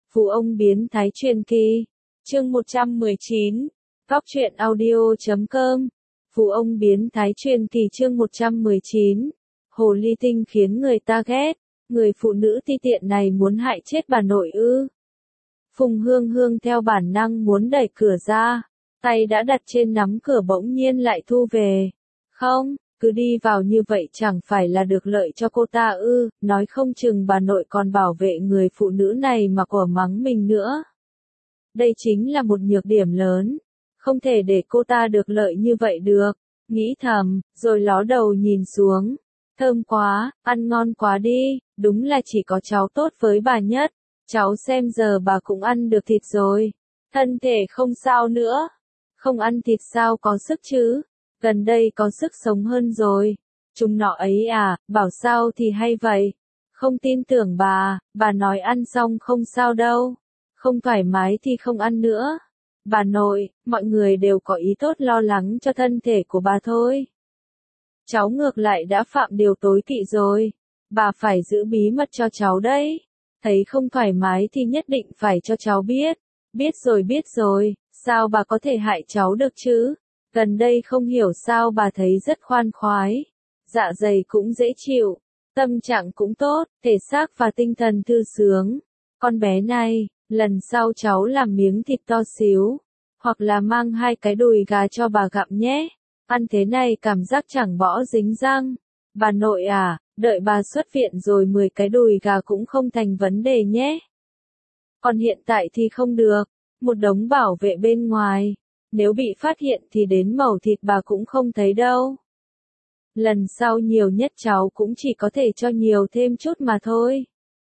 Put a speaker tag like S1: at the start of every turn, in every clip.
S1: Phú ông biến thái truyền kỳ. Chương 119. Góc truyện audio.com. Phú ông biến thái truyền kỳ chương 119. Hồ ly tinh khiến người ta ghét. Người phụ nữ ti tiện này muốn hại chết bà nội ư? Phùng Hương Hương theo bản năng muốn đẩy cửa ra. Tay đã đặt trên nắm cửa bỗng nhiên lại thu về. Không, cứ đi vào như vậy chẳng phải là được lợi cho cô ta ư? Nói không chừng bà nội còn bảo vệ người phụ nữ này mà quả mắng mình nữa. Đây chính là một nhược điểm lớn. Không thể để cô ta được lợi như vậy được. Nghĩ thầm, rồi ló đầu nhìn xuống. Thơm quá, ăn ngon quá đi, đúng là chỉ có cháu tốt với bà nhất. Cháu xem giờ bà cũng ăn được thịt rồi. Thân thể không sao nữa. Không ăn thịt sao có sức chứ? Gần đây có sức sống hơn rồi. Chúng nọ ấy à, bảo sao thì hay vậy. Không tin tưởng bà nói ăn xong không sao đâu. Không thoải mái thì không ăn nữa. Bà nội, mọi người đều có ý tốt lo lắng cho thân thể của bà thôi. Cháu ngược lại đã phạm điều tối kỵ rồi. Bà phải giữ bí mật cho cháu đấy. Thấy không thoải mái thì nhất định phải cho cháu biết. Biết rồi, sao bà có thể hại cháu được chứ? Gần đây không hiểu sao bà thấy rất khoan khoái. Dạ dày cũng dễ chịu. Tâm trạng cũng tốt, thể xác và tinh thần thư sướng. Con bé này, lần sau cháu làm miếng thịt to xíu. Hoặc là mang 2 cái đùi gà cho bà gặm nhé. Ăn thế này cảm giác chẳng bỏ dính răng. Bà nội à, đợi bà xuất viện rồi 10 cái đùi gà cũng không thành vấn đề nhé. Còn hiện tại thì không được. Một đống bảo vệ bên ngoài. Nếu bị phát hiện thì đến mẩu thịt bà cũng không thấy đâu. Lần sau nhiều nhất cháu cũng chỉ có thể cho nhiều thêm chút mà thôi.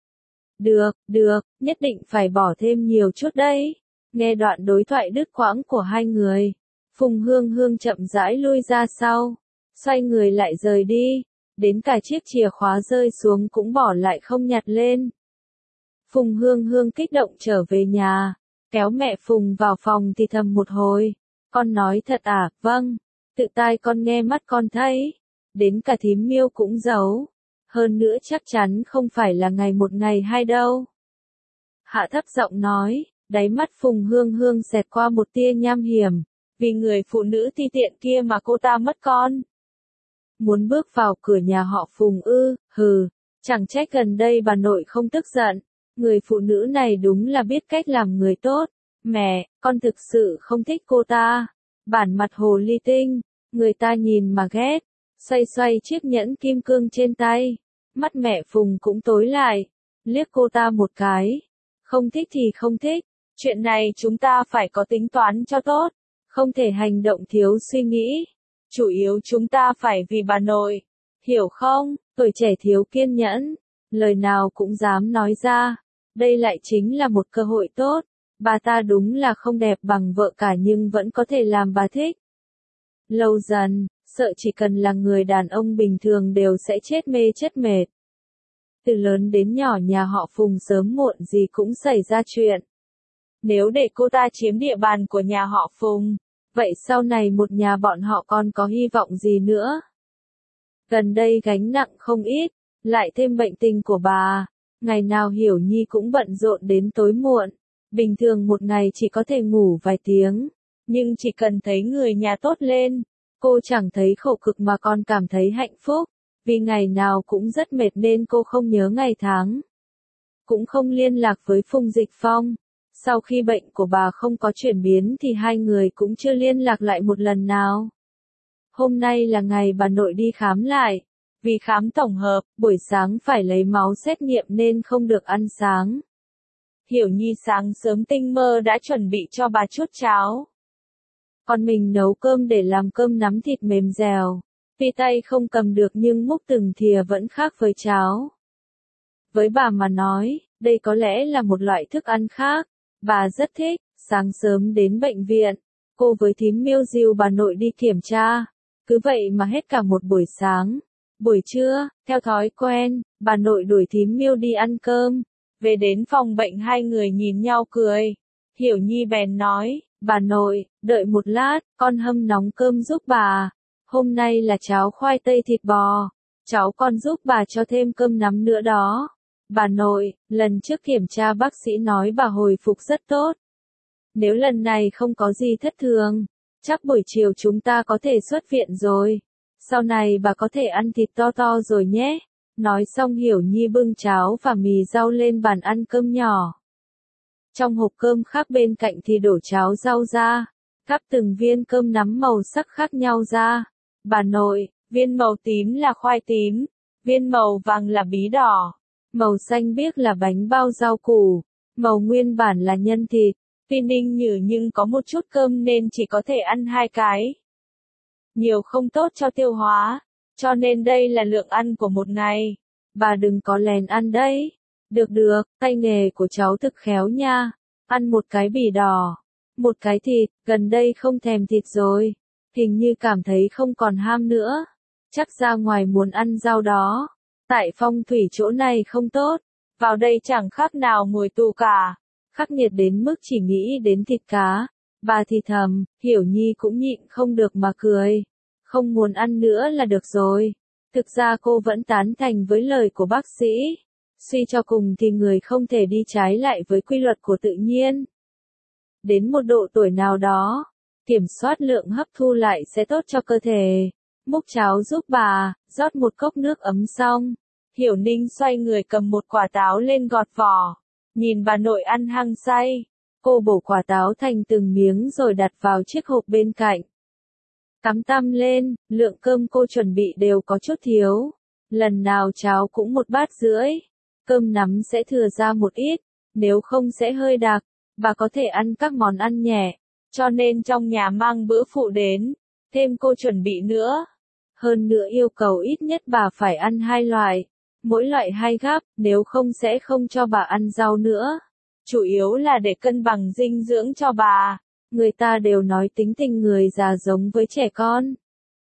S1: Được, nhất định phải bỏ thêm nhiều chút đấy. Nghe đoạn đối thoại đứt quãng của hai người. Phùng Hương Hương chậm rãi lui ra sau. Xoay người lại rời đi. Đến cả chiếc chìa khóa rơi xuống cũng bỏ lại không nhặt lên. Phùng Hương Hương kích động trở về nhà. Kéo mẹ Phùng vào phòng thì thầm một hồi. Con nói thật à? Vâng. Tự tai con nghe mắt con thấy. Đến cả thím Miêu cũng giấu. Hơn nữa chắc chắn không phải là ngày một ngày hai đâu. Hạ thấp giọng nói. Đáy mắt Phùng Hương Hương xẹt qua một tia nham hiểm. Vì người phụ nữ ti tiện kia mà cô ta mất con. Muốn bước vào cửa nhà họ Phùng ư? Hừ. Chẳng trách gần đây bà nội không tức giận. Người phụ nữ này đúng là biết cách làm người tốt. Mẹ, con thực sự không thích cô ta. Bản mặt hồ ly tinh. Người ta nhìn mà ghét. Xoay chiếc nhẫn kim cương trên tay. Mắt mẹ Phùng cũng tối lại. Liếc cô ta một cái. Không thích thì không thích. Chuyện này chúng ta phải có tính toán cho tốt. Không thể hành động thiếu suy nghĩ. Chủ yếu chúng ta phải vì bà nội. Hiểu không? Tuổi trẻ thiếu kiên nhẫn. Lời nào cũng dám nói ra. Đây lại chính là một cơ hội tốt. Bà ta đúng là không đẹp bằng vợ cả nhưng vẫn có thể làm bà thích. Lâu dần, sợ chỉ cần là người đàn ông bình thường đều sẽ chết mê chết mệt. Từ lớn đến nhỏ nhà họ Phùng sớm muộn gì cũng xảy ra chuyện. Nếu để cô ta chiếm địa bàn của nhà họ Phùng, vậy sau này một nhà bọn họ còn có hy vọng gì nữa? Gần đây gánh nặng không ít, lại thêm bệnh tình của bà. Ngày nào Hiểu Nhi cũng bận rộn đến tối muộn. Bình thường một ngày chỉ có thể ngủ vài tiếng. Nhưng chỉ cần thấy người nhà tốt lên, cô chẳng thấy khổ cực mà còn cảm thấy hạnh phúc. Vì ngày nào cũng rất mệt nên cô không nhớ ngày tháng. Cũng không liên lạc với Phùng Dịch Phong. Sau khi bệnh của bà không có chuyển biến thì hai người cũng chưa liên lạc lại một lần nào. Hôm nay là ngày bà nội đi khám lại. Vì khám tổng hợp, buổi sáng phải lấy máu xét nghiệm nên không được ăn sáng. Hiểu Nhi sáng sớm tinh mơ đã chuẩn bị cho bà chút cháo. Còn mình nấu cơm để làm cơm nắm thịt mềm dẻo. Tuy tay không cầm được nhưng múc từng thìa vẫn khác với cháo. Với bà mà nói, đây có lẽ là một loại thức ăn khác. Bà rất thích. Sáng sớm đến bệnh viện, cô với thím Miêu dìu bà nội đi kiểm tra. Cứ vậy mà hết cả một buổi sáng. Buổi trưa, theo thói quen, bà nội đuổi thím Miêu đi ăn cơm. Về đến phòng bệnh hai người nhìn nhau cười. Hiểu Nhi bèn nói, bà nội, đợi một lát, con hâm nóng cơm giúp bà. Hôm nay là cháo khoai tây thịt bò. Cháu con giúp bà cho thêm cơm nắm nữa đó. Bà nội, lần trước kiểm tra bác sĩ nói bà hồi phục rất tốt. Nếu lần này không có gì thất thường, chắc buổi chiều chúng ta có thể xuất viện rồi. Sau này bà có thể ăn thịt to to rồi nhé. Nói xong Hiểu Nhi bưng cháo và mì rau lên bàn ăn cơm nhỏ. Trong hộp cơm khác bên cạnh thì đổ cháo rau ra, gắp từng viên cơm nắm màu sắc khác nhau ra. Bà nội, viên màu tím là khoai tím, viên màu vàng là bí đỏ, màu xanh biếc là bánh bao rau củ, màu nguyên bản là nhân thịt. Tuy Ninh Nhử nhưng có một chút cơm nên chỉ có thể ăn 2 cái. Nhiều không tốt cho tiêu hóa, cho nên đây là lượng ăn của một ngày. Bà đừng có lén ăn đấy. Được được, tay nghề của cháu thực khéo nha. Ăn một cái bì đỏ, một cái thịt, gần đây không thèm thịt rồi. Hình như cảm thấy không còn ham nữa. Chắc ra ngoài muốn ăn rau đó. Tại phong thủy chỗ này không tốt. Vào đây chẳng khác nào ngồi tù cả. Khắc nghiệt đến mức chỉ nghĩ đến thịt cá. Bà thì thầm, Hiểu Nhi cũng nhịn không được mà cười. Không muốn ăn nữa là được rồi. Thực ra cô vẫn tán thành với lời của bác sĩ. Suy cho cùng thì người không thể đi trái lại với quy luật của tự nhiên. Đến một độ tuổi nào đó, kiểm soát lượng hấp thu lại sẽ tốt cho cơ thể. Múc cháo giúp bà, rót một cốc nước ấm xong. Hiểu Ninh xoay người cầm một quả táo lên gọt vỏ. Nhìn bà nội ăn hăng say. Cô bổ quả táo thành từng miếng rồi đặt vào chiếc hộp bên cạnh. Cắm tăm lên, lượng cơm cô chuẩn bị đều có chút thiếu. Lần nào cháo cũng 1,5 bát. Cơm nắm sẽ thừa ra một ít, nếu không sẽ hơi đặc. Bà có thể ăn các món ăn nhẹ, cho nên trong nhà mang bữa phụ đến, thêm cô chuẩn bị nữa. Hơn nữa yêu cầu ít nhất bà phải ăn 2 loại, mỗi loại 2 gắp, nếu không sẽ không cho bà ăn rau nữa. Chủ yếu là để cân bằng dinh dưỡng cho bà. Người ta đều nói tính tình người già giống với trẻ con.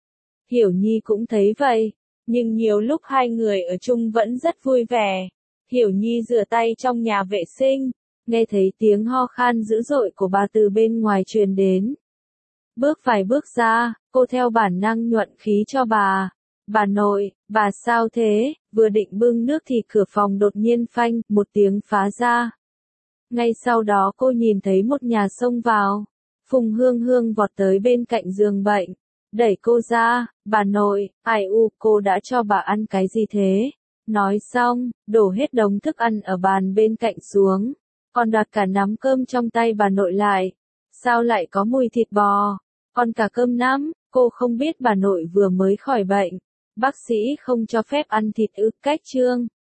S1: Hiểu Nhi cũng thấy vậy, nhưng nhiều lúc hai người ở chung vẫn rất vui vẻ. Hiểu Nhi rửa tay trong nhà vệ sinh, nghe thấy tiếng ho khan dữ dội của bà từ bên ngoài truyền đến. Bước vài bước ra, cô theo bản năng nhuận khí cho bà. Bà nội, bà sao thế? Vừa định bưng nước thì cửa phòng đột nhiên phanh, một tiếng phá ra. Ngay sau đó cô nhìn thấy một nhà xông vào. Phùng Hương Hương vọt tới bên cạnh giường bệnh, đẩy cô ra. Bà nội, ai u, cô đã cho bà ăn cái gì thế? Nói xong, đổ hết đống thức ăn ở bàn bên cạnh xuống, còn đặt cả nắm cơm trong tay bà nội lại. Sao lại có mùi thịt bò, còn cả cơm nắm? Cô không biết bà nội vừa mới khỏi bệnh, bác sĩ không cho phép ăn thịt ư? Cách chương